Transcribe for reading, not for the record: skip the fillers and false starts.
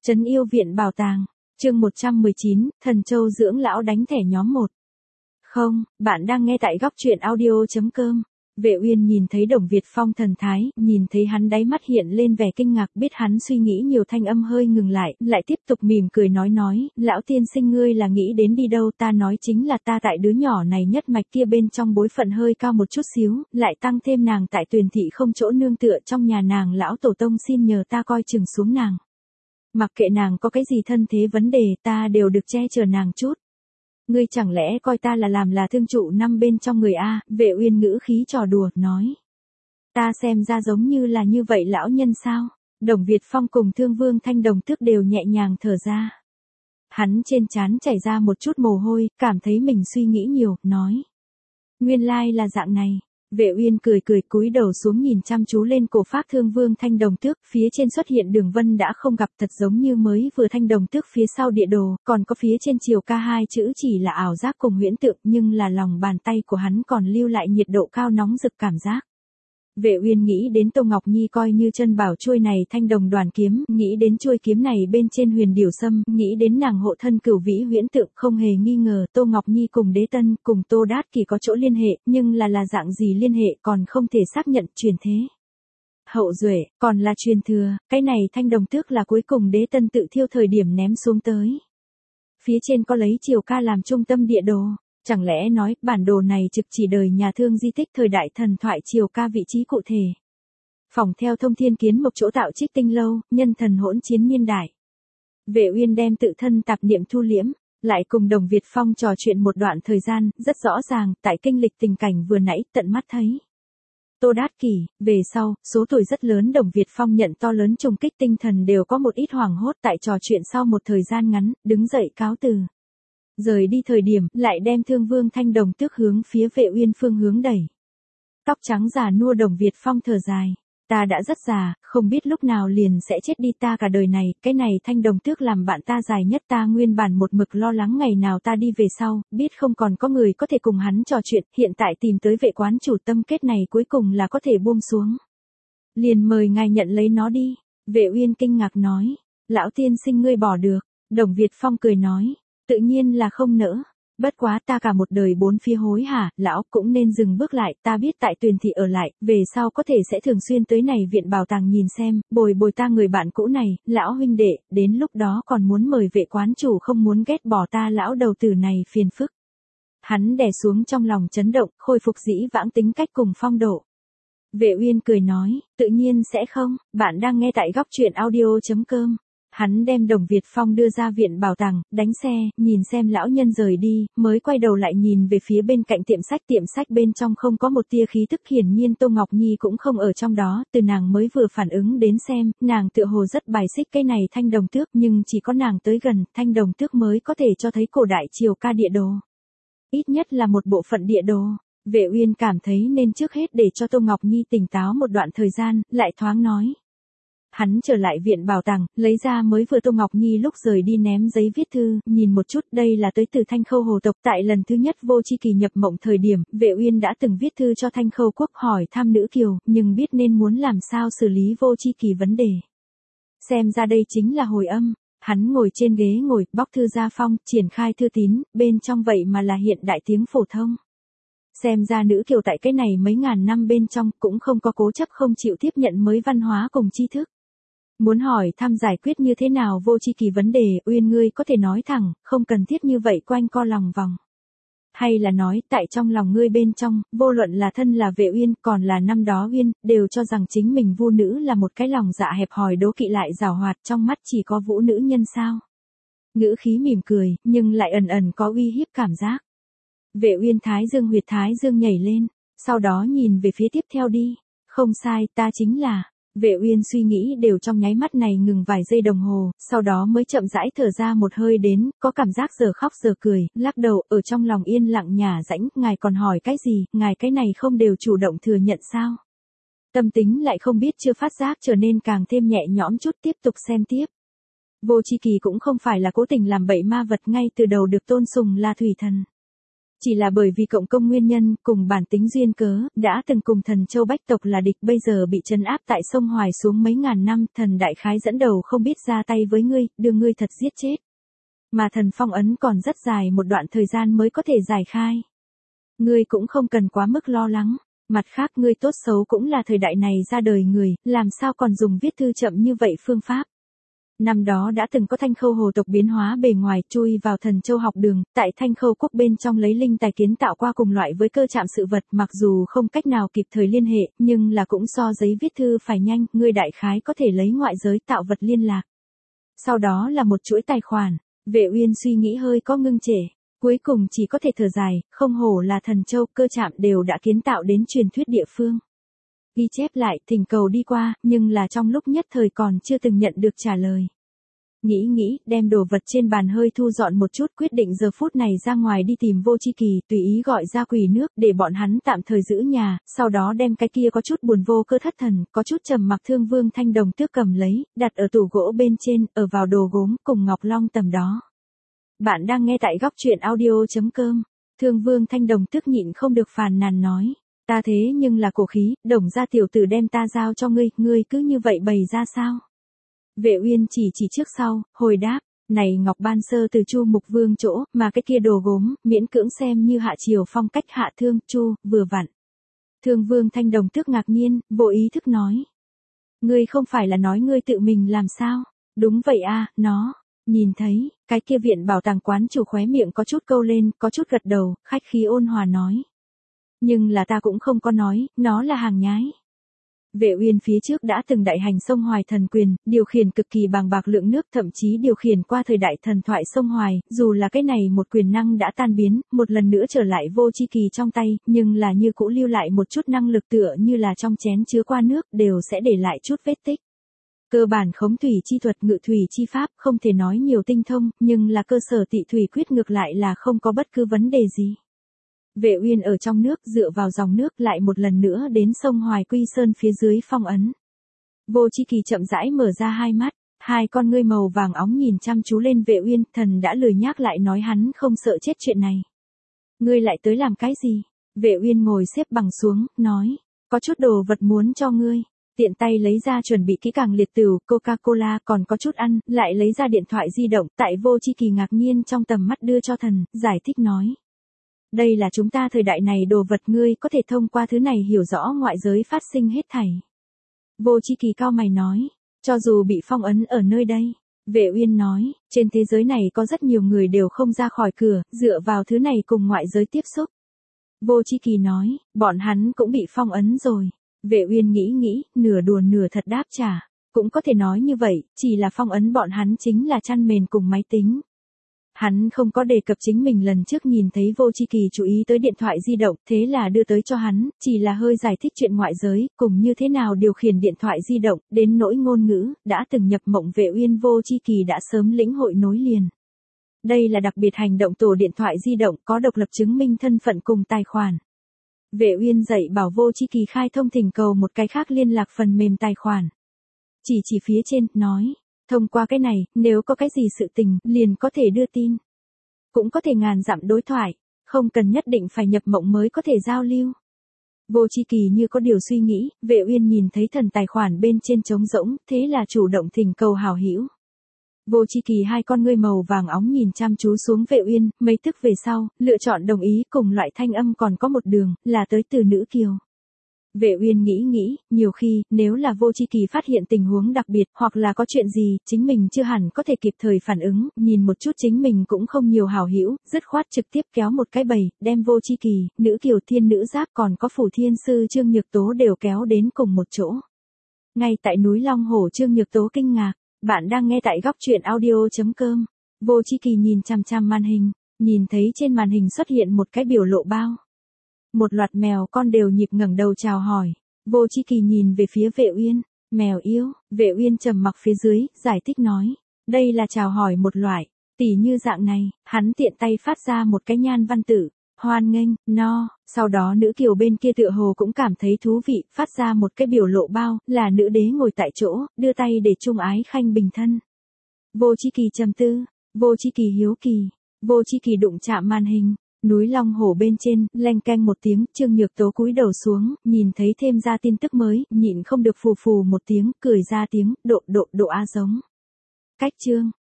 Trấn yêu viện bảo tàng, chương 119, Thần Châu dưỡng lão đánh thẻ nhóm 1. Không, bạn đang nghe tại góc truyện audio.com. Vệ Uyên nhìn thấy Đồng Việt Phong thần thái, nhìn thấy hắn đáy mắt hiện lên vẻ kinh ngạc, biết hắn suy nghĩ nhiều, thanh âm hơi ngừng lại tiếp tục mỉm cười nói, lão tiên sinh ngươi là nghĩ đến đi đâu, ta nói chính là ta tại đứa nhỏ này nhất mạch kia bên trong bối phận hơi cao một chút xíu, lại tăng thêm nàng tại Tuyền thị không chỗ nương tựa, trong nhà nàng lão tổ tông xin nhờ ta coi chừng xuống nàng. Mặc kệ nàng có cái gì thân thế vấn đề, ta đều được che chở nàng chút. Ngươi chẳng lẽ coi ta là thương trụ năm bên trong người a? Vệ Uyên ngữ khí trò đùa, nói. Ta xem ra giống như là như vậy lão nhân sao? Đồng Việt Phong cùng Thương Vương Thanh Đồng Tước đều nhẹ nhàng thở ra. Hắn trên trán chảy ra một chút mồ hôi, cảm thấy mình suy nghĩ nhiều, nói. Nguyên lai là dạng này. Vệ Uyên cười cúi đầu xuống nhìn chăm chú lên cổ phác Thương Vương Thanh Đồng Tước, phía trên xuất hiện đường vân đã không gặp, thật giống như mới vừa Thanh Đồng Tước phía sau địa đồ, còn có phía trên chiều ca hai chữ chỉ là ảo giác cùng huyễn tượng, nhưng là lòng bàn tay của hắn còn lưu lại nhiệt độ cao nóng rực cảm giác. Vệ Uyên nghĩ đến Tô Ngọc Nhi coi như chân bảo chuôi này thanh đồng đoàn kiếm, nghĩ đến chuôi kiếm này bên trên huyền điểu sâm, nghĩ đến nàng hộ thân cửu vĩ huyễn tượng, không hề nghi ngờ Tô Ngọc Nhi cùng Đế Tân, cùng Tô Đát Kỷ có chỗ liên hệ, nhưng là dạng gì liên hệ còn không thể xác nhận, truyền thế. Hậu duệ, còn là truyền thừa, cái này Thanh Đồng Tước là cuối cùng Đế Tân tự thiêu thời điểm ném xuống tới. Phía trên có lấy chiều ca làm trung tâm địa đồ. Chẳng lẽ nói, bản đồ này trực chỉ đời nhà Thương di tích thời đại thần thoại chiều ca vị trí cụ thể. Phỏng theo Thông Thiên Kiến một chỗ tạo Trích Tinh Lâu, nhân thần hỗn chiến niên đại. Vệ Uyên đem tự thân tạp niệm thu liễm, lại cùng Đồng Việt Phong trò chuyện một đoạn thời gian, rất rõ ràng, tại kinh lịch tình cảnh vừa nãy, tận mắt thấy. Tô Đát Kỷ, về sau, số tuổi rất lớn Đồng Việt Phong nhận to lớn trùng kích tinh thần đều có một ít hoảng hốt, tại trò chuyện sau một thời gian ngắn, đứng dậy cáo từ. Rời đi thời điểm, lại đem Thương Vương Thanh Đồng Tước hướng phía Vệ Uyên phương hướng đẩy. Tóc trắng già nua Đồng Việt Phong thở dài. Ta đã rất già, không biết lúc nào liền sẽ chết đi, ta cả đời này, cái này Thanh Đồng Tước làm bạn ta dài nhất, ta nguyên bản một mực lo lắng ngày nào ta đi về sau, biết không còn có người có thể cùng hắn trò chuyện, hiện tại tìm tới Vệ quán chủ tâm kết này cuối cùng là có thể buông xuống. Liền mời ngài nhận lấy nó đi. Vệ Uyên kinh ngạc nói. Lão tiên sinh ngươi bỏ được. Đồng Việt Phong cười nói. Tự nhiên là không nỡ. Bất quá ta cả một đời bốn phía hối hả, lão cũng nên dừng bước lại, ta biết tại Tuyền thị ở lại, về sau có thể sẽ thường xuyên tới này viện bảo tàng nhìn xem, bồi ta người bạn cũ này, lão huynh đệ, đến lúc đó còn muốn mời Vệ quán chủ không muốn ghét bỏ ta lão đầu tử này phiền phức. Hắn đè xuống trong lòng chấn động, khôi phục dĩ vãng tính cách cùng phong độ. Vệ Uyên cười nói, tự nhiên sẽ không, bạn đang nghe tại góc truyện audio.com. Hắn đem Đồng Việt Phong đưa ra viện bảo tàng, đánh xe, nhìn xem lão nhân rời đi, mới quay đầu lại nhìn về phía bên cạnh tiệm sách bên trong không có một tia khí tức, hiển nhiên Tô Ngọc Nhi cũng không ở trong đó, từ nàng mới vừa phản ứng đến xem, nàng tựa hồ rất bài xích cái này Thanh Đồng Tước, nhưng chỉ có nàng tới gần, Thanh Đồng Tước mới có thể cho thấy cổ đại triều ca địa đồ. Ít nhất là một bộ phận địa đồ. Vệ Uyên cảm thấy nên trước hết để cho Tô Ngọc Nhi tỉnh táo một đoạn thời gian, lại thoáng nói. Hắn trở lại viện bảo tàng, lấy ra mới vừa Tô Ngọc Nhi lúc rời đi ném giấy viết thư, nhìn một chút, đây là tới từ Thanh Khâu Hồ tộc, tại lần thứ nhất Vô Chi Kỳ nhập mộng thời điểm, Vệ Uyên đã từng viết thư cho Thanh Khâu quốc hỏi thăm nữ kiều, nhưng biết nên muốn làm sao xử lý Vô Chi Kỳ vấn đề. Xem ra đây chính là hồi âm. Hắn ngồi trên ghế ngồi, bóc thư ra phong, triển khai thư tín, bên trong vậy mà là hiện đại tiếng phổ thông. Xem ra nữ kiều tại cái này mấy ngàn năm bên trong cũng không có cố chấp không chịu tiếp nhận mới văn hóa cùng tri thức. Muốn hỏi thăm giải quyết như thế nào Vô Chi Kỳ vấn đề, Uyên ngươi có thể nói thẳng, không cần thiết như vậy quanh co lòng vòng. Hay là nói, tại trong lòng ngươi bên trong, vô luận là thân là Vệ Uyên, còn là năm đó Uyên, đều cho rằng chính mình Vu nữ là một cái lòng dạ hẹp hòi đố kỵ lại giàu hoạt, trong mắt chỉ có Vũ nữ nhân sao? Ngữ khí mỉm cười, nhưng lại ẩn ẩn có uy hiếp cảm giác. Vệ Uyên huyệt thái dương nhảy lên, sau đó nhìn về phía tiếp theo đi. Không sai, ta chính là. Vệ Uyên suy nghĩ đều trong nháy mắt này ngừng vài giây đồng hồ, sau đó mới chậm rãi thở ra một hơi đến, có cảm giác giờ khóc giờ cười, lắc đầu, ở trong lòng yên lặng nhả rãnh, ngài còn hỏi cái gì, ngài cái này không đều chủ động thừa nhận sao? Tâm tính lại không biết chưa phát giác trở nên càng thêm nhẹ nhõm chút, tiếp tục xem tiếp. Vô Chi Kỳ cũng không phải là cố tình làm bậy ma vật, ngay từ đầu được tôn sùng là thủy thần. Chỉ là bởi vì cộng công nguyên nhân cùng bản tính duyên cớ, đã từng cùng thần châu Bách tộc là địch bây giờ bị trấn áp tại sông Hoài xuống mấy ngàn năm, thần đại khái dẫn đầu không biết ra tay với ngươi, đưa ngươi thật giết chết. Mà thần phong ấn còn rất dài một đoạn thời gian mới có thể giải khai. Ngươi cũng không cần quá mức lo lắng. Mặt khác ngươi tốt xấu cũng là thời đại này ra đời người, làm sao còn dùng viết thư chậm như vậy phương pháp. Năm đó đã từng có Thanh Khâu hồ tộc biến hóa bề ngoài chui vào thần châu học đường, tại Thanh Khâu quốc bên trong lấy linh tài kiến tạo qua cùng loại với cơ chạm sự vật, mặc dù không cách nào kịp thời liên hệ, nhưng là cũng so giấy viết thư phải nhanh, ngươi đại khái có thể lấy ngoại giới tạo vật liên lạc. Sau đó là một chuỗi tài khoản, Vệ Uyên suy nghĩ hơi có ngưng trệ, cuối cùng chỉ có thể thở dài, không hổ là thần châu, cơ chạm đều đã kiến tạo đến truyền thuyết địa phương. Ghi chép lại, thỉnh cầu đi qua, nhưng là trong lúc nhất thời còn chưa từng nhận được trả lời. Nghĩ, đem đồ vật trên bàn hơi thu dọn một chút, quyết định giờ phút này ra ngoài đi tìm Vô Chi Kỳ, tùy ý gọi ra quỷ nước để bọn hắn tạm thời giữ nhà, sau đó đem cái kia có chút buồn vô cơ thất thần, có chút trầm mặc Thương Vương Thanh Đồng tước cầm lấy, đặt ở tủ gỗ bên trên, ở vào đồ gốm cùng ngọc long tầm đó. Bạn đang nghe tại góc truyện audio.com. Thương Vương Thanh Đồng tức nhịn không được phàn nàn nói. Ta thế nhưng là cổ khí, Đồng gia tiểu tử đem ta giao cho ngươi, ngươi cứ như vậy bày ra sao? Vệ Uyên chỉ trước sau, hồi đáp, này ngọc ban sơ từ Chu Mục Vương chỗ, mà cái kia đồ gốm, miễn cưỡng xem như hạ triều phong cách hạ thương, Chu, vừa vặn. Thương Vương Thanh Đồng tước ngạc nhiên, vô ý thức nói. Ngươi không phải là nói ngươi tự mình làm sao? Đúng vậy a, nó. Nhìn thấy, cái kia viện bảo tàng quán chủ khóe miệng có chút câu lên, có chút gật đầu, khách khí ôn hòa nói. Nhưng là ta cũng không có nói, nó là hàng nhái. Vệ Uyên phía trước đã từng đại hành sông Hoài thần quyền, điều khiển cực kỳ bàng bạc lượng nước, thậm chí điều khiển qua thời đại thần thoại sông Hoài, dù là cái này một quyền năng đã tan biến, một lần nữa trở lại Vô Chi Kỳ trong tay, nhưng là như cũ lưu lại một chút năng lực tựa như là trong chén chứa qua nước, đều sẽ để lại chút vết tích. Cơ bản khống thủy chi thuật, ngự thủy chi pháp, không thể nói nhiều tinh thông, nhưng là cơ sở tị thủy quyết ngược lại là không có bất cứ vấn đề gì. Vệ Uyên ở trong nước dựa vào dòng nước lại một lần nữa đến sông Hoài Quy Sơn phía dưới phong ấn. Vô Chi Kỳ chậm rãi mở ra hai mắt, hai con ngươi màu vàng óng nhìn chăm chú lên Vệ Uyên, thần đã lười nhác lại nói hắn không sợ chết chuyện này. Ngươi lại tới làm cái gì? Vệ Uyên ngồi xếp bằng xuống, nói, có chút đồ vật muốn cho ngươi. Tiện tay lấy ra chuẩn bị kỹ càng liệt tửu, Coca-Cola, còn có chút ăn, lại lấy ra điện thoại di động, tại Vô Chi Kỳ ngạc nhiên trong tầm mắt đưa cho thần, giải thích nói. Đây là chúng ta thời đại này đồ vật, ngươi có thể thông qua thứ này hiểu rõ ngoại giới phát sinh hết thảy. Vô Chi Kỳ cao mày nói, cho dù bị phong ấn ở nơi đây. Vệ Uyên nói, trên thế giới này có rất nhiều người đều không ra khỏi cửa, dựa vào thứ này cùng ngoại giới tiếp xúc. Vô Chi Kỳ nói, bọn hắn cũng bị phong ấn rồi. Vệ Uyên nghĩ, nửa đùa nửa thật đáp trả, cũng có thể nói như vậy, chỉ là phong ấn bọn hắn chính là chăn mền cùng máy tính. Hắn không có đề cập chính mình lần trước nhìn thấy Vô Chi Kỳ chú ý tới điện thoại di động, thế là đưa tới cho hắn, chỉ là hơi giải thích chuyện ngoại giới, cùng như thế nào điều khiển điện thoại di động, đến nỗi ngôn ngữ, đã từng nhập mộng Vệ Uyên Vô Chi Kỳ đã sớm lĩnh hội nối liền. Đây là đặc biệt hành động tổ điện thoại di động có độc lập chứng minh thân phận cùng tài khoản. Vệ Uyên dạy bảo Vô Chi Kỳ khai thông thỉnh cầu một cái khác liên lạc phần mềm tài khoản. Chỉ phía trên, nói, thông qua cái này, nếu có cái gì sự tình, liền có thể đưa tin. Cũng có thể ngàn dặm đối thoại, không cần nhất định phải nhập mộng mới có thể giao lưu. Vô Chi Kỳ như có điều suy nghĩ, Vệ Uyên nhìn thấy thần tài khoản bên trên trống rỗng, thế là chủ động thỉnh cầu hảo hữu. Vô Chi Kỳ hai con ngươi màu vàng óng nhìn chăm chú xuống Vệ Uyên, mấy tức về sau, lựa chọn đồng ý, cùng loại thanh âm còn có một đường, là tới từ nữ kiều. Vệ Uyên nghĩ, nhiều khi, nếu là Vô Chi Kỳ phát hiện tình huống đặc biệt, hoặc là có chuyện gì, chính mình chưa hẳn có thể kịp thời phản ứng, nhìn một chút chính mình cũng không nhiều hảo hữu, dứt khoát trực tiếp kéo một cái bầy, đem Vô Chi Kỳ, nữ kiều thiên nữ giáp còn có phủ thiên sư Trương Nhược Tố đều kéo đến cùng một chỗ. Ngay tại núi Long Hổ, Trương Nhược Tố kinh ngạc. Bạn đang nghe tại góc truyện audio.com. Vô Chi Kỳ nhìn chằm chằm màn hình, nhìn thấy trên màn hình xuất hiện một cái biểu lộ bao. Một loạt mèo con đều nhịp ngẩng đầu chào hỏi. Vô Chi Kỳ nhìn về phía Vệ Uyên, mèo yêu. Vệ Uyên trầm mặc phía dưới, giải thích nói, đây là chào hỏi một loại, tỉ như dạng này, hắn tiện tay phát ra một cái nhan văn tử. Hoan nghênh, no, sau đó nữ kiều bên kia tựa hồ cũng cảm thấy thú vị, phát ra một cái biểu lộ bao, là nữ đế ngồi tại chỗ, đưa tay để trung ái khanh bình thân. Vô Chi Kỳ trầm tư, Vô Chi Kỳ hiếu kỳ, Vô Chi Kỳ đụng chạm màn hình, Núi Long Hổ bên trên, leng keng một tiếng, Trương Nhược Tố cúi đầu xuống, nhìn thấy thêm ra tin tức mới, nhịn không được phù phù một tiếng, cười ra tiếng, độ a giống. Cách chương.